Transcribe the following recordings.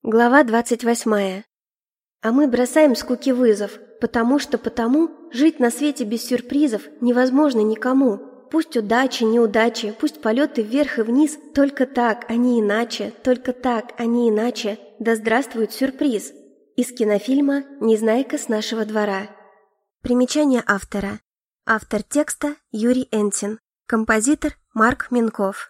Глава 28. А мы бросаем скуке вызов, потому жить на свете без сюрпризов невозможно никому. Пусть удачи, неудачи, пусть полеты вверх и вниз, только так, а не иначе, только так, а не иначе. Да здравствует сюрприз! Из кинофильма «Незнайка с нашего двора». Примечание автора. Автор текста Юрий Энтин. Композитор Марк Минков.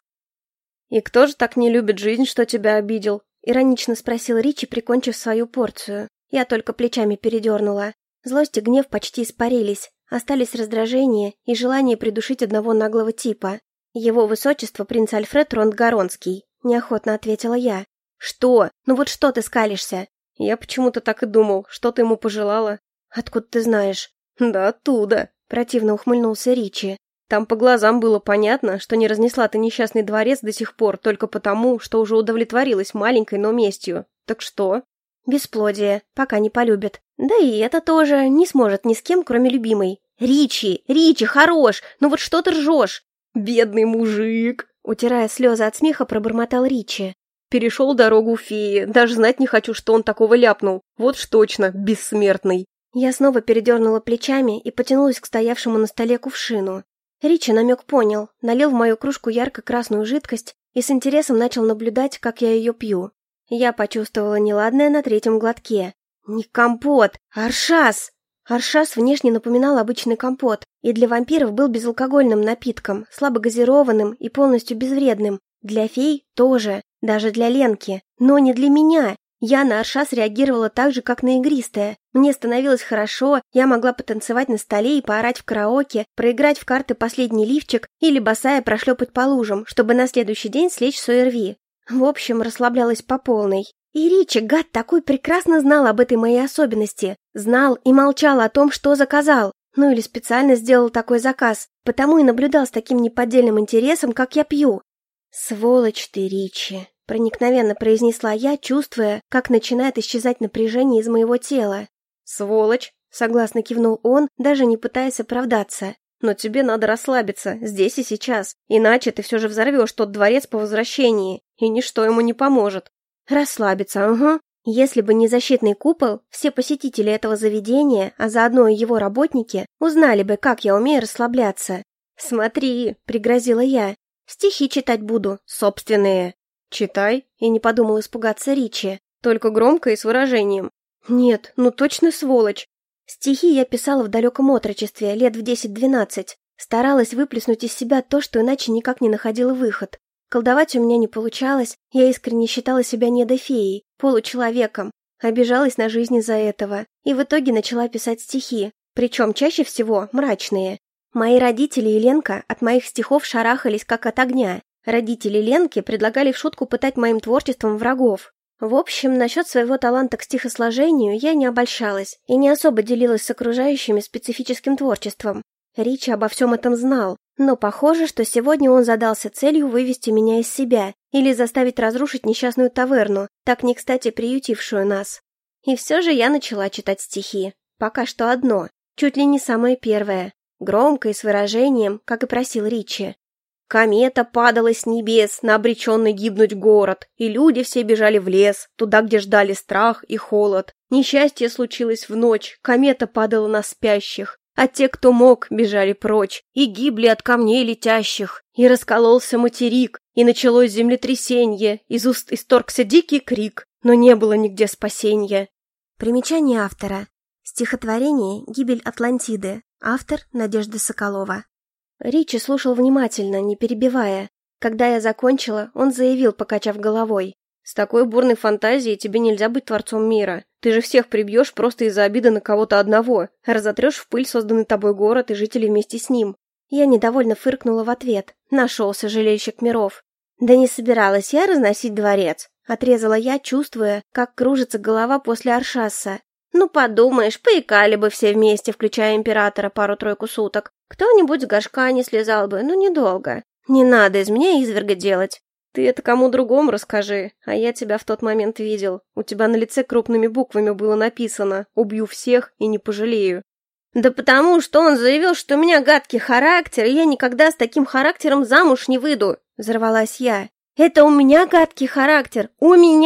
«И кто же так не любит жизнь, что тебя обидел?» — иронично спросил Ричи, прикончив свою порцию. Я только плечами передернула. Злость и гнев почти испарились. Остались раздражение и желание придушить одного наглого типа. «Его высочество принц Альфред Рондгаронский», — неохотно ответила я. «Что? Ну вот что ты скалишься?» «Я почему-то так и думал. Что ты ему пожелала?» «Откуда ты знаешь?» «Да оттуда», — противно ухмыльнулся Ричи. «Там по глазам было понятно, что не разнесла ты несчастный дворец до сих пор только потому, что уже удовлетворилась маленькой, но местью. Так что?» «Бесплодие. Пока не полюбит. Да и это тоже не сможет ни с кем, кроме любимой. Ричи! Ричи, хорош! Ну вот что ты ржешь?» «Бедный мужик!» — утирая слезы от смеха, пробормотал Ричи. «Перешел дорогу феи. Даже знать не хочу, что он такого ляпнул. Вот ж точно, бессмертный!» Я снова передернула плечами и потянулась к стоявшему на столе кувшину. Ричи намек понял, налил в мою кружку ярко-красную жидкость и с интересом начал наблюдать, как я ее пью. Я почувствовала неладное на третьем глотке. Не компот, а аршас! Аршас внешне напоминал обычный компот, и для вампиров был безалкогольным напитком, слабогазированным и полностью безвредным. Для фей тоже, даже для Ленки, но не для меня. Я на аршас реагировала так же, как на игристое. Мне становилось хорошо, я могла потанцевать на столе и поорать в караоке, проиграть в карты последний лифчик или босая прошлепать по лужам, чтобы на следующий день слечь с ОРВИ. В общем, расслаблялась по полной. И Ричи, гад такой, прекрасно знал об этой моей особенности. Знал и молчал о том, что заказал. Ну или специально сделал такой заказ, потому и наблюдал с таким неподдельным интересом, как я пью. «Сволочь ты, Ричи!» — проникновенно произнесла я, чувствуя, как начинает исчезать напряжение из моего тела. «Сволочь!» — согласно кивнул он, даже не пытаясь оправдаться. «Но тебе надо расслабиться, здесь и сейчас, иначе ты все же взорвешь тот дворец по возвращении, и ничто ему не поможет». «Расслабиться, угу. Если бы не защитный купол, все посетители этого заведения, а заодно и его работники, узнали бы, как я умею расслабляться. Смотри!» — пригрозила я. «Стихи читать буду, собственные». «Читай», — и не подумал испугаться Ричи, только громко и с выражением. «Нет, ну точно сволочь». Стихи я писала в далеком отрочестве, лет в 10-12. Старалась выплеснуть из себя то, что иначе никак не находила выход. Колдовать у меня не получалось, я искренне считала себя недофеей, получеловеком. Обижалась на жизнь из-за этого. И в итоге начала писать стихи, причем чаще всего мрачные. Мои родители и Ленка от моих стихов шарахались как от огня. Родители Ленки предлагали в шутку пытать моим творчеством врагов. В общем, насчет своего таланта к стихосложению я не обольщалась и не особо делилась с окружающими специфическим творчеством. Ричи обо всем этом знал, но похоже, что сегодня он задался целью вывести меня из себя или заставить разрушить несчастную таверну, так не кстати приютившую нас. И все же я начала читать стихи. Пока что одно, чуть ли не самое первое, громко и с выражением, как и просил Ричи. Комета падала с небес на обреченный гибнуть город, и люди все бежали в лес, туда, где ждали страх и холод. Несчастье случилось в ночь, комета падала на спящих, а те, кто мог, бежали прочь, и гибли от камней летящих. И раскололся материк, и началось землетрясенье, из уст исторгся дикий крик, но не было нигде спасенья. Примечание автора. Стихотворение «Гибель Атлантиды». Автор Надежда Соколова. Ричи слушал внимательно, не перебивая. Когда я закончила, он заявил, покачав головой. «С такой бурной фантазией тебе нельзя быть творцом мира. Ты же всех прибьешь просто из-за обиды на кого-то одного, разотрешь в пыль созданный тобой город и жителей вместе с ним». Я недовольно фыркнула в ответ. Нашелся жалейщик миров. «Да не собиралась я разносить дворец», — отрезала я, чувствуя, как кружится голова после аршаса. «Ну, подумаешь, поикали бы все вместе, включая императора, пару-тройку суток. Кто-нибудь с горшка не слезал бы, но недолго. Не надо из меня изверга делать». «Ты это кому другому расскажи, а я тебя в тот момент видел. У тебя на лице крупными буквами было написано «Убью всех и не пожалею». «Да потому что он заявил, что у меня гадкий характер, и я никогда с таким характером замуж не выйду», — взорвалась я. «Это у меня гадкий характер? У меня?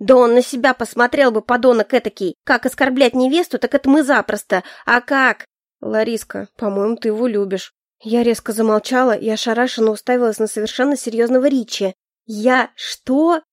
Да он на себя посмотрел бы, подонок этакий. Как оскорблять невесту, так это мы запросто. А как? Лариска, по-моему, ты его любишь. Я резко замолчала и ошарашенно уставилась на совершенно серьезного Ричи. Я... Что?